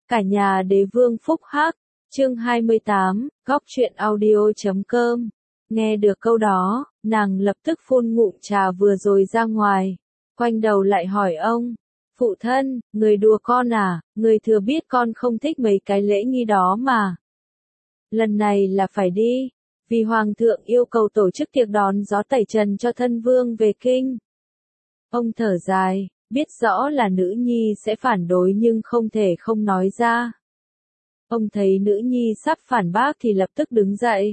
Cả nhà đế vương phúc hắc, chương 28, góc truyện audio.com. Nghe được câu đó, nàng lập tức phun ngụm trà vừa rồi ra ngoài, quanh đầu lại hỏi ông, phụ thân, người đùa con à, người thừa biết con không thích mấy cái lễ nghi đó mà. Lần này là phải đi, vì hoàng thượng yêu cầu tổ chức tiệc đón gió tẩy trần cho thân vương về kinh. Ông thở dài, biết rõ là nữ nhi sẽ phản đối nhưng không thể không nói ra. Ông thấy nữ nhi sắp phản bác thì lập tức đứng dậy,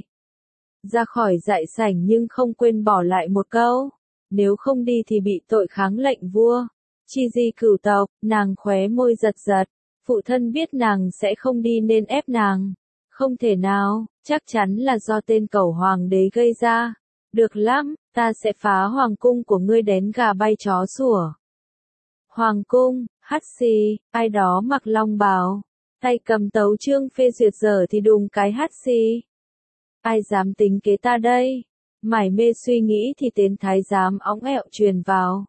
ra khỏi đại sảnh nhưng không quên bỏ lại một câu, nếu không đi thì bị tội kháng lệnh vua. Chi di cửu tộc, nàng khóe môi giật giật, phụ thân biết nàng sẽ không đi nên ép nàng. Không thể nào, chắc chắn là do tên cẩu hoàng đế gây ra. Được lắm, ta sẽ phá hoàng cung của ngươi đến gà bay chó sủa. Hoàng cung, hắt xì, ai đó mặc long bào, tay cầm tấu chương phê duyệt dở thì đùng cái hắt xì. Ai dám tính kế ta đây? Mải mê suy nghĩ thì tên thái giám óng ẹo truyền vào.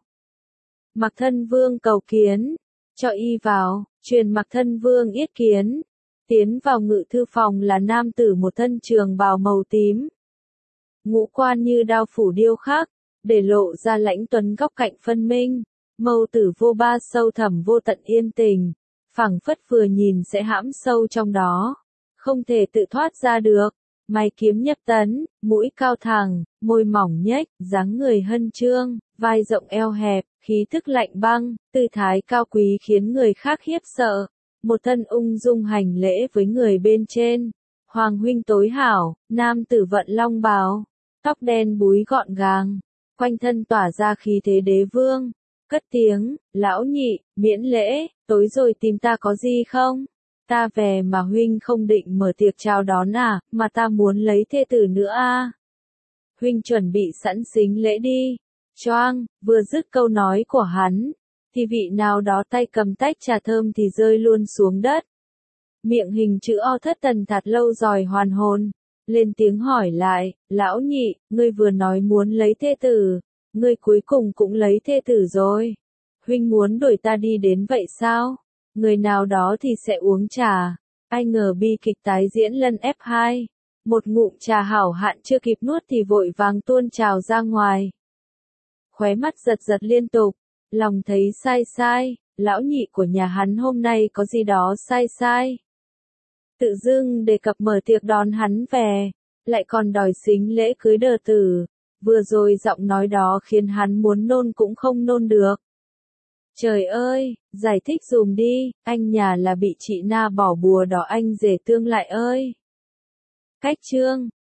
Mặc thân vương cầu kiến, cho y vào, truyền mặc thân vương yết kiến. Tiến vào ngự thư phòng là nam tử một thân trường bào màu tím. Ngũ quan như đao phủ điêu khắc, để lộ ra lãnh tuấn góc cạnh phân minh. Mâu tử vô ba sâu thẳm vô tận yên tình, phảng phất vừa nhìn sẽ hãm sâu trong đó, không thể tự thoát ra được. Mày kiếm nhập tấn, mũi cao thẳng, môi mỏng nhếch, dáng người hân trương, vai rộng eo hẹp, khí thức lạnh băng, tư thái cao quý khiến người khác khiếp sợ. Một thân ung dung hành lễ với người bên trên. Hoàng huynh tối hảo, nam tử vận long bào, tóc đen búi gọn gàng, quanh thân tỏa ra khí thế đế vương. Cất tiếng, lão nhị, miễn lễ, tối rồi tìm ta có gì không? Ta về mà huynh không định mở tiệc chào đón à, mà ta muốn lấy thê tử nữa à. Huynh chuẩn bị sẵn xính lễ đi. Choang, vừa dứt câu nói của hắn, thì vị nào đó tay cầm tách trà thơm thì rơi luôn xuống đất. Miệng hình chữ O thất thần thật lâu rồi hoàn hồn, lên tiếng hỏi lại, lão nhị, ngươi vừa nói muốn lấy thê tử, ngươi cuối cùng cũng lấy thê tử rồi. Huynh muốn đuổi ta đi đến vậy sao? Người nào đó thì sẽ uống trà. Ai ngờ bi kịch tái diễn lần F2. Một ngụm trà hảo hạn chưa kịp nuốt thì vội vàng tuôn trào ra ngoài. Khóe mắt giật giật liên tục, lòng thấy sai sai, lão nhị của nhà hắn hôm nay có gì đó sai sai. Tự dưng đề cập mở tiệc đón hắn về, lại còn đòi xính lễ cưới đờ tử. Vừa rồi giọng nói đó khiến hắn muốn nôn cũng không nôn được. Trời ơi, giải thích dùm đi, anh nhà là bị chị Na bỏ bùa đỏ anh rể tương lại ơi. Cách chương,